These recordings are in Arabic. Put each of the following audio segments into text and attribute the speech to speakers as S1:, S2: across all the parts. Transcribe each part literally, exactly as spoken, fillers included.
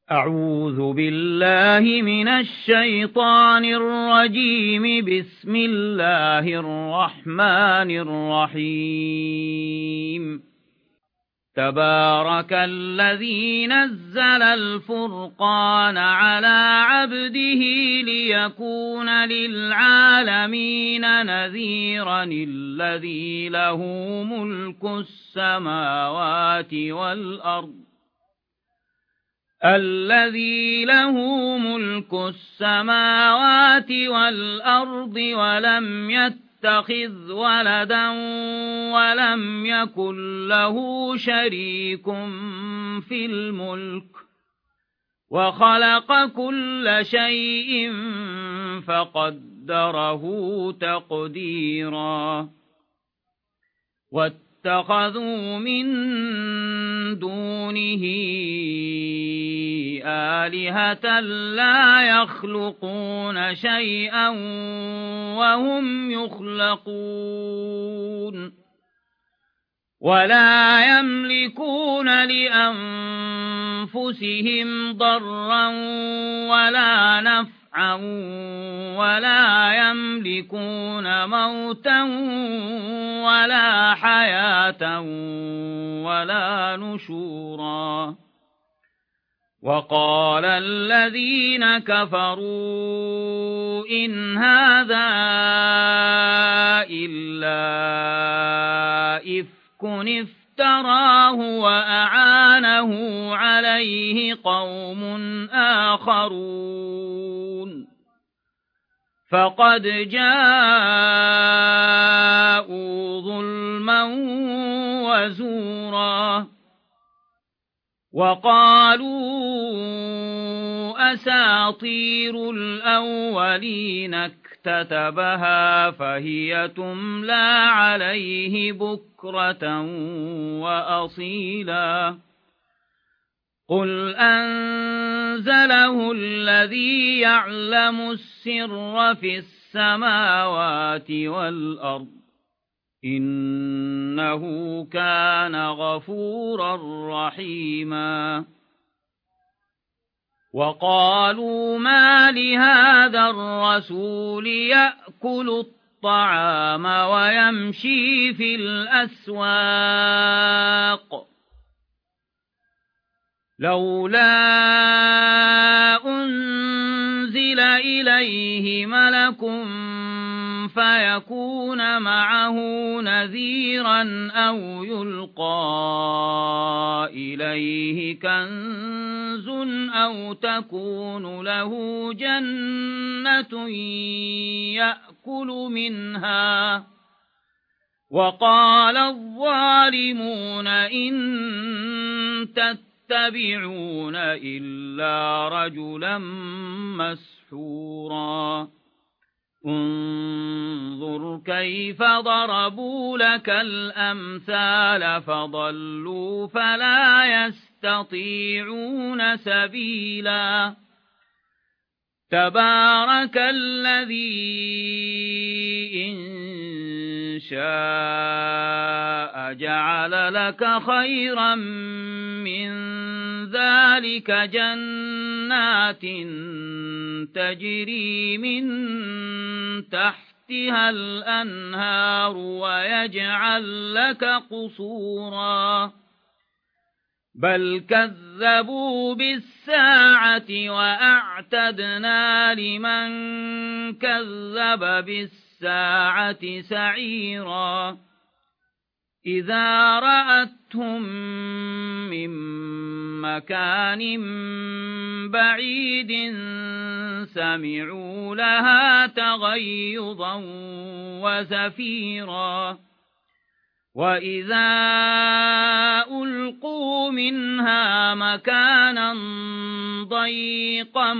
S1: أعوذ بالله من الشيطان الرجيم. بسم الله الرحمن الرحيم. تبارك الذي نزل الفرقان على عبده ليكون للعالمين نذيرا الذي له ملك السماوات والأرض الذي له ملك السماوات والأرض ولم يتخذ ولدا ولم يكن له شريك في الملك وخلق كل شيء فقدره تقديرا. واتخذوا من دونه آلهة لا يخلقون شيئا وهم يخلقون ولا يملكون لأنفسهم ضرا ولا نفعا ولا يملكون موتا ولا حياة ولا نشورا. وقال الذين كفروا إن هذا إلا إفك افتراه وأعانه عليه قوم آخرون فقد جاءوا ظلما وزورا. وقالوا أساطير الأولين اكتتبها فهي تملى عليه بكرة وأصيلا. قل أنزله الذي يعلم السر في السماوات والأرض إنه كان غفورا رحيما. وقالوا ما لهذا الرسول يأكل الطعام ويمشي في الأسواق لولا أنزل إليه ملك فيكون معه نذيرا أو يلقى إليه كنز أو تكون له جنة يأكل منها. وقال الظالمون إن تتبعون إلا رجلا مسحورا. انظر كيف ضربوا لك الأمثال فضلوا فلا يستطيعون سبيلا. تبارك الذي إن شاء جعل لك خيرا من ذلك جنات تجري من تحتها الأنهار ويجعل لك قصورا. بل كذبوا بالساعة وأعتدنا لمن كذب بالساعة سعيرا. إذا رأتهم من مكان بعيد سمعوا لها تغيظا وزفيرا. وإذا ألقوا منها مكانا ضيقا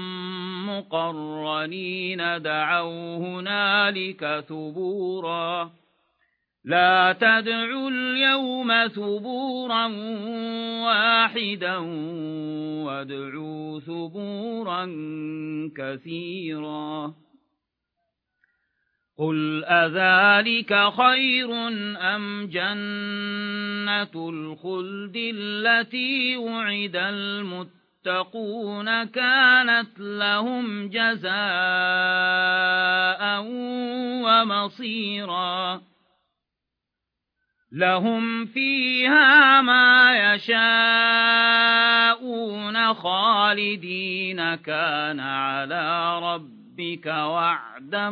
S1: مقرنين دعوا هنالك ثبورا. لا تدعوا اليوم ثبورا واحدا وادعوا ثبورا كثيرا. قل أذلك خير أم جنة الخلد التي وعد المتقون كانت لهم جزاء ومصيرا لهم فيها ما يشاءون خالدين كان على ربك وعدا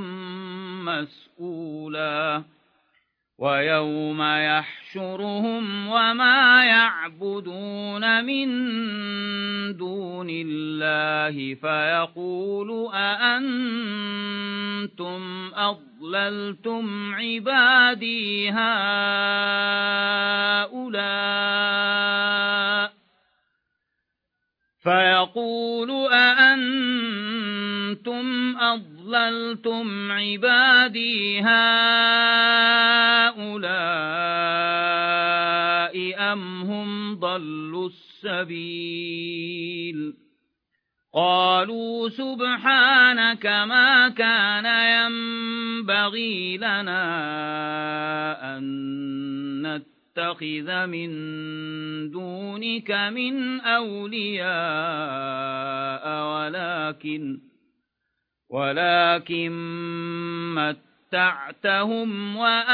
S1: مسئولا ويوم يحشرهم وما يعبدون من دون الله فيقول أأنتم أضللتم عبادي هؤلاء فيقول أأنتم أضللتم عبادي هؤلاء أم هم ضلوا السبيل قالوا سبحانك ما كان ينبغي لنا أن نتخذ من دونك من أولياء ولكن ولكن متعتهم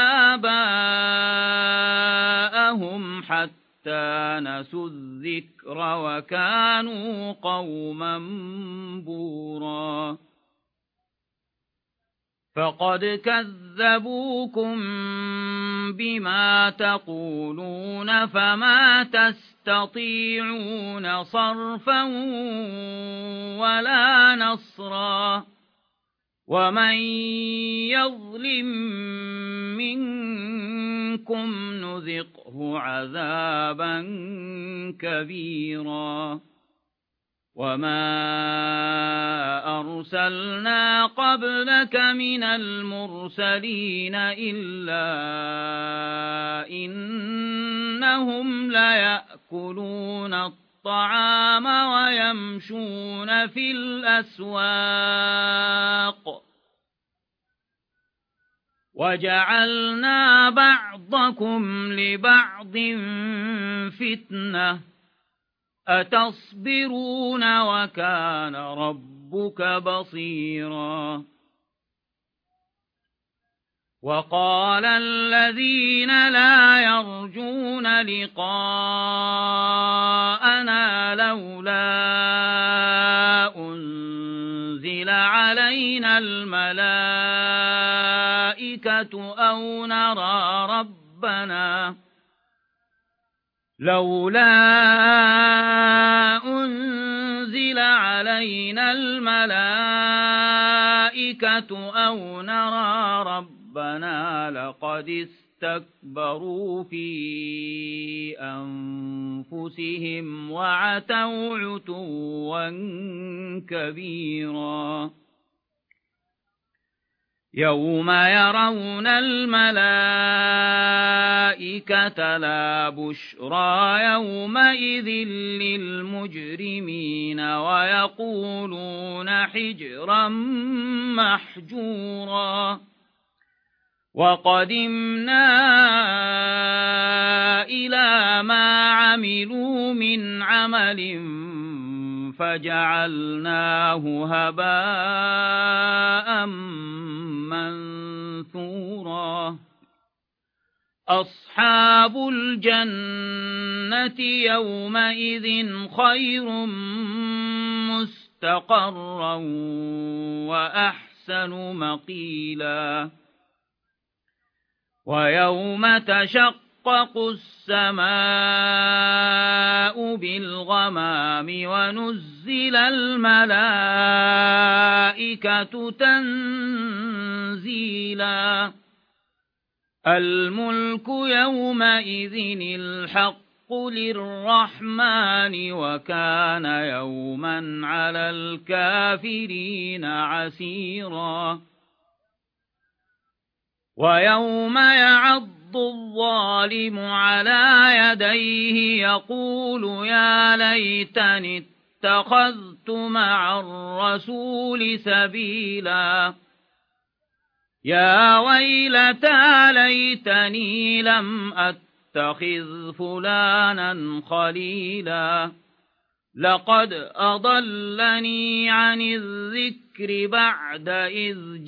S1: وآباءهم حتى نسوا الذكر وكانوا قوما بورا فقد كذبوكم بما تقولون فما تستطيعون صرفا ولا نصرا ومن يظلم منكم نذقه عذابا كبيرا وما أرسلنا قبلك من المرسلين إلا إنهم ليأكلون الطعام ويمشون في الأسواق وجعلنا بعضكم لبعض فتنة أتصبرون وكان ربك بصيرا وقال الذين لا يرجون لقاءنا لولا أنزل علينا الملائكة أو نرى ربنا لولا أنزل علينا الملائكة أو نرى ربنا لقد استكبروا في أنفسهم وعتوا عتوا كبيرا يوم يرون الملائكة لا بشرى يومئذ للمجرمين ويقولون حجرا محجورا وقدمنا إلى ما عملوا من عمل فجعلناه هباء منثورا أصحاب الجنة يومئذ خير مستقرا وأحسن مقيلا ويوم تشقق السماء بالغمام ونزل الملائكة تنزيلا الملك يومئذ الحق للرحمن وكان يوما على الكافرين عسيرا ويوم يعض الظالم على يديه يقول يا ليتني اتخذت مع الرسول سبيلا يا ويلتى ليتني لم أتخذ فلانا خليلا لقد أضلني عن الذكر بعد إذ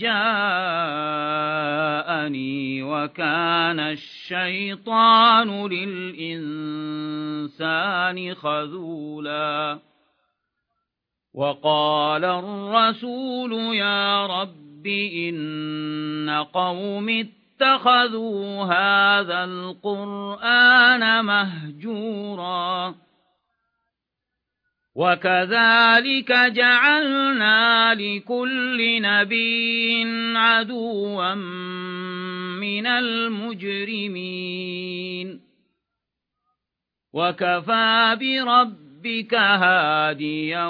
S1: جاءني وكان الشيطان للإنسان خذولا وقال الرسول يا رب إن قوم اتخذوا هذا القرآن مهجورا وكذلك جعلنا لكل نبي عدوا من المجرمين وكفى بربك هاديا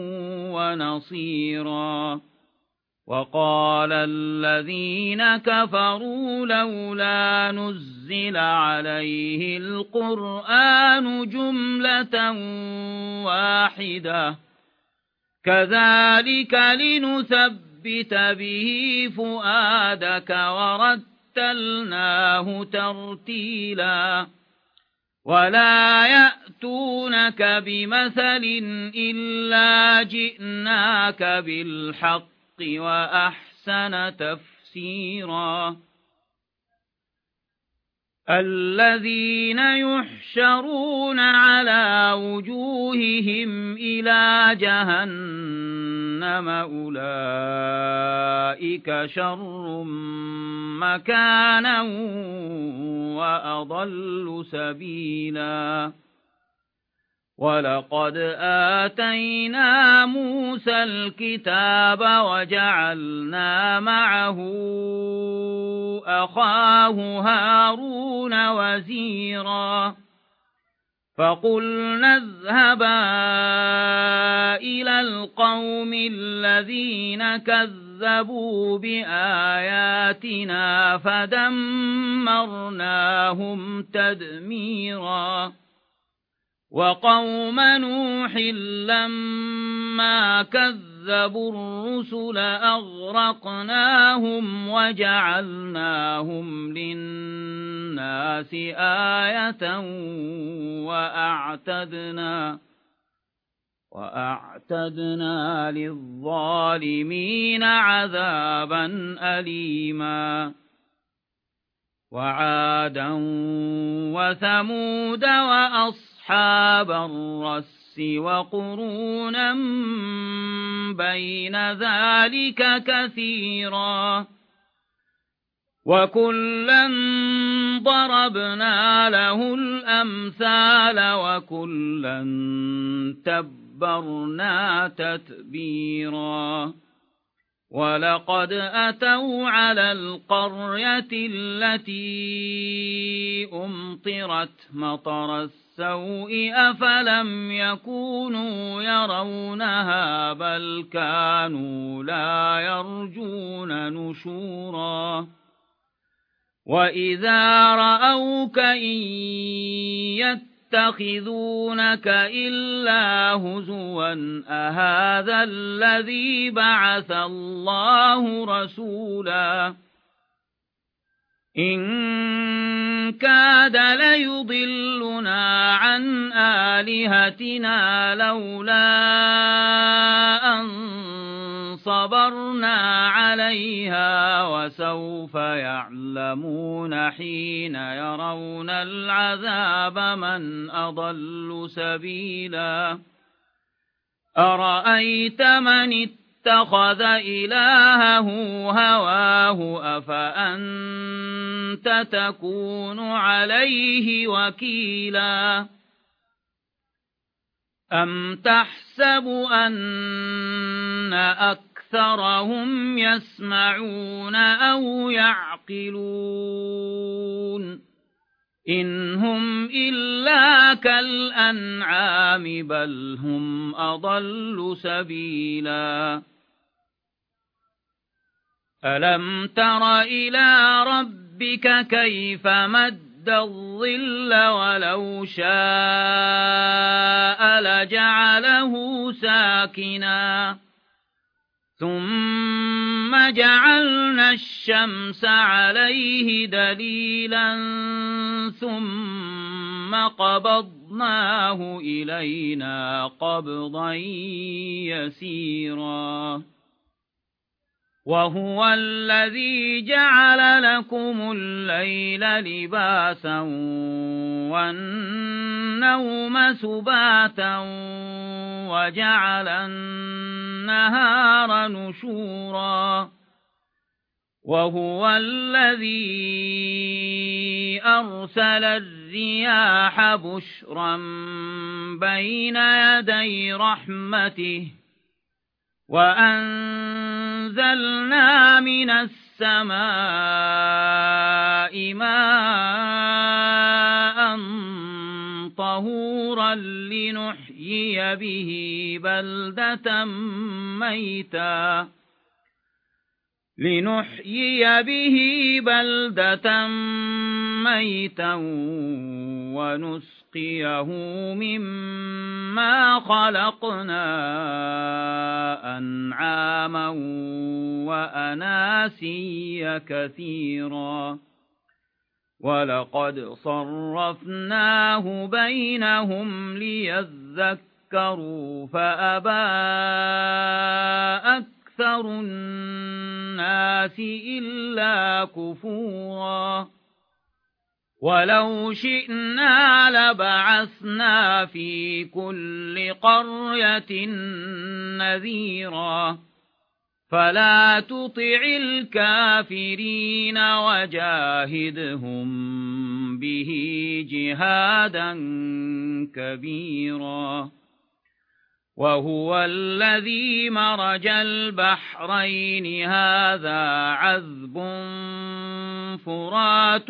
S1: ونصيرا وقال الذين كفروا لولا نزل عليه القرآن جملة واحدة كذلك لنثبت به فؤادك ورتلناه ترتيلا ولا يأتونك بمثل إلا جئناك بالحق وأحسن تفسيرا الذين يحشرون على وجوههم إلى جهنم أولئك شر مكانا وأضل سبيلا ولقد آتينا موسى الكتاب وجعلنا معه أخاه هارون وزيرا فقلنا اذهبا إلى القوم الذين كذبوا بآياتنا فدمرناهم تدميرا وقوم نوح لما كذبوا الرسل أغرقناهم وجعلناهم للناس آية وأعتدنا وأعتدنا للظالمين عذابا أليما وعادا وثمود وأصحاب أصحاب الرس وقرونا بين ذلك كثيرا وكلا ضربنا له الأمثال وكلا تبرنا تتبيرا ولقد أتوا على القرية التي أمطرت مطر السوء أفلم يكونوا يرونها بل كانوا لا يرجون نشورا وإذا رأوك إن يتخذونك إلا هزوا أهذا الذي بعث الله رسولا إن كاد ليضلنا عن آلهتنا لولا أن صبرنا عليها وسوف يعلمون حين يرون العذاب من أضل سبيلا أرأيت من اتخذ إلهه هواه أفأنت تكون عليه وكيلا أم تحسب أن أكثرهم يسمعون أو يعقلون إن هم إلا كالأنعام بل هم أضل سبيلا ألم تر إلى ربك كيف مد الظل ولو شاء لجعله ساكنا ثم جعلنا الشمس عليه دليلا ثم قبضناه إلينا قبضا يسيرا وهو الذي جعل لكم الليل لباسا والنوم سباتا وجعل النهار نشورا وهو الذي أرسل الرياح بشرا بين يدي رحمته وأنزلنا من السماء ماء طهورا لنحيي به بلدة ميتا لنحيي به بلدة ميتا ونسقيه مما خلقنا أنعاما وأناسيا كثيرا ولقد صرفناه بينهم ليذكروا فأبى أكثر الناس إلا كفورا ولو شئنا لبعثنا في كل قرية نذيرا فلا تطع الكافرين وجاهدهم به جهادا كبيرا وهو الذي مرج البحرين هذا عذب فرات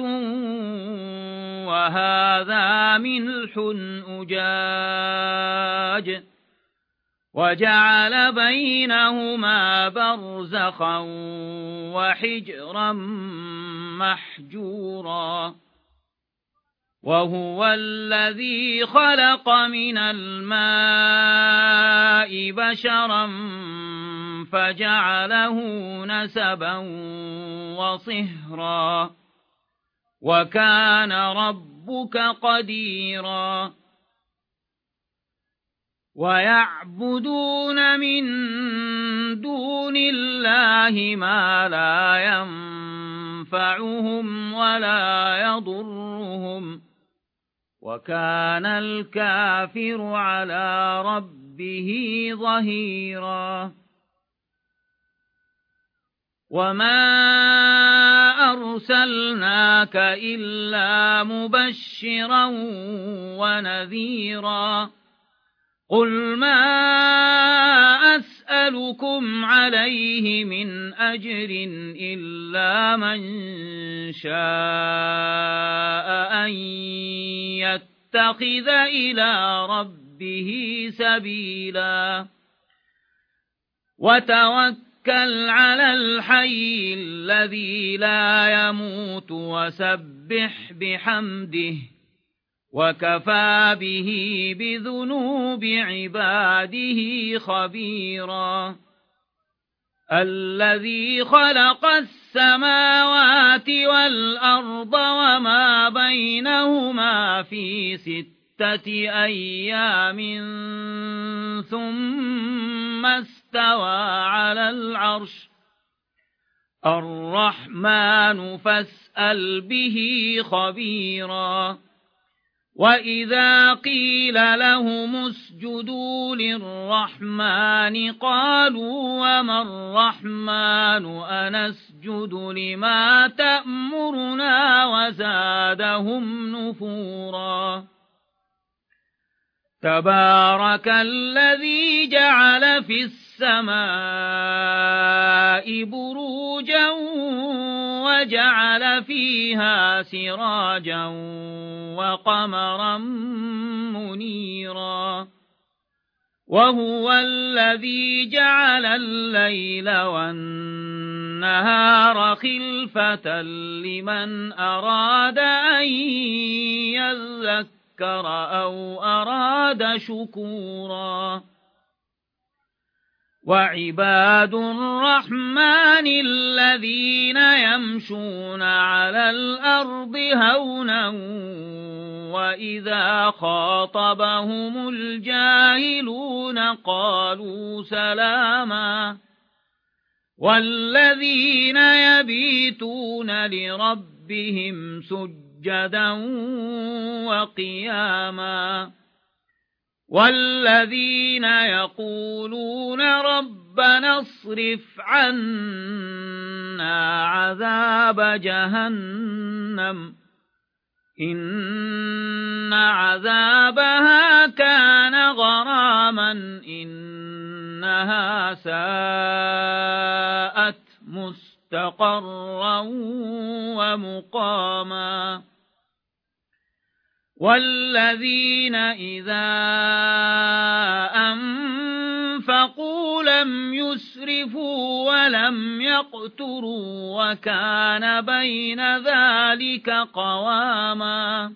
S1: وهذا ملح أجاج وجعل بينهما برزخا وحجرا محجورا وهو الذي خلق من الماء بشرا فجعله نسبا وصهرا وكان ربك قديرا ويعبدون من دون الله ما لا ينفعهم ولا يضرهم وكان الكافر على ربه ظهيرا وما أرسلناك إلا مبشرا ونذيرا قل ما أسألكم عليه من أجر إلا من شاء أن يتخذ إلى ربه سبيلا وتوكل على الحي الذي لا يموت وسبح بحمده وكفى به بذنوب عباده خبيرا الذي خلق السماوات والأرض وما بينهما في ستة أيام ثم استوى على العرش الرحمن فاسأل به خبيرا وإذا قيل لهم اسجدوا للرحمن قالوا وما الرحمن أنسجد لما تأمرنا وزادهم نفورا تبارك الذي جعل في السماء بروجا وجعل فيها سراجا وقمرا منيرا وهو الذي جعل الليل والنهار خلفة لمن أراد أن يذكر أو أراد شكورا وعباد الرحمن الذين يمشون على الأرض هونا وإذا خاطبهم الجاهلون قالوا سلاما والذين يبيتون لربهم سجدا وقياما والذين يقولون ربنا اصرف عنا عذاب جهنم إن عذابها كان غراما إنها ساءت مستقرا ومقاما والذين إذا أنفقوا لم يسرفوا ولم يقتروا وكان بين ذلك قواما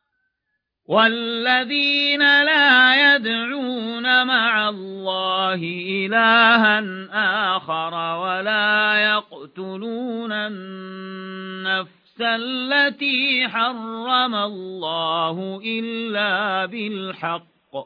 S1: والذين لا يدعون مع الله إلها آخر ولا يقتلون النفس التي حرم الله إلا بالحق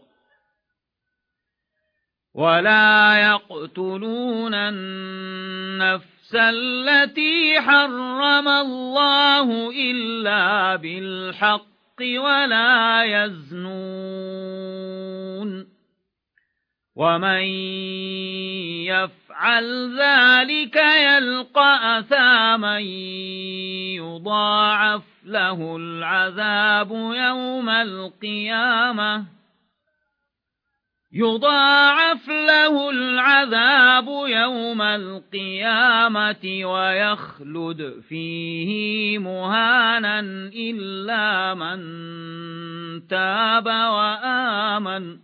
S1: ولا يقتلون النفس التي حرم الله إلا بالحق ولا يزنون ومن يفعل ذلك يلقى أثاما يضاعف له العذاب يوم القيامة يضاعف له العذاب يوم القيامة ويخلد فيه مهانا إلا من تاب وآمن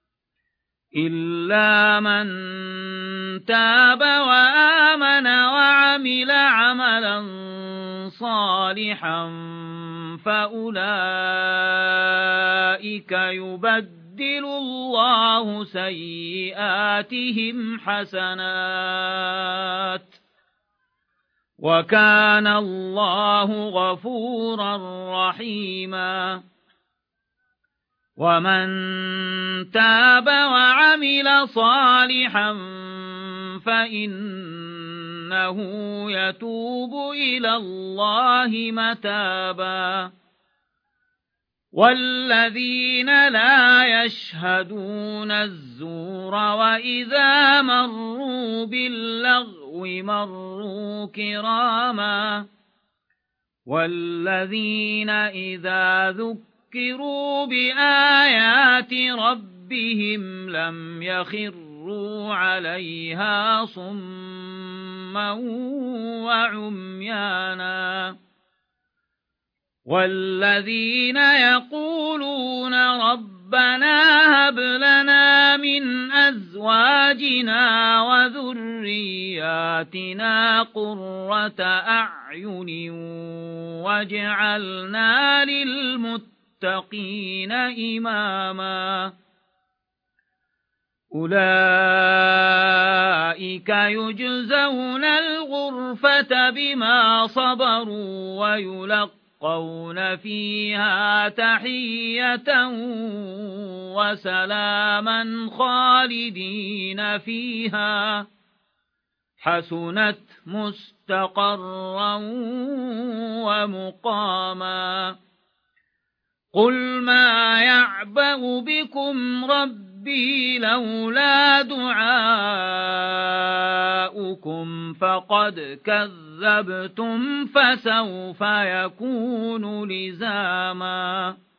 S1: إلا من تاب وآمن وعمل عملا صالحا فأولئك يبدل الله سيئاتهم حسنات وكان الله غفورا رحيما ومن تاب وعمل صالحا فإنه يتوب إلى الله متابا والذين لا يشهدون الزور وإذا مروا باللغو مروا كراما والذين إذا ذكروا بآيات ربهم لم يخروا عليها صما وعميانا والذين يقولون ربنا هب لنا من أزواجنا وذرياتنا قرة أعين واجعلنا للمتقين إماما أولئك يجزون الغرفة بما صبروا ويلقون يلقون فيها تحية وسلاما خالدين فيها حسنت مستقرا ومقاما قل ما يعبأ بكم ربي لولا دعاؤكم فقد كذبتم فسوف يكون لزاما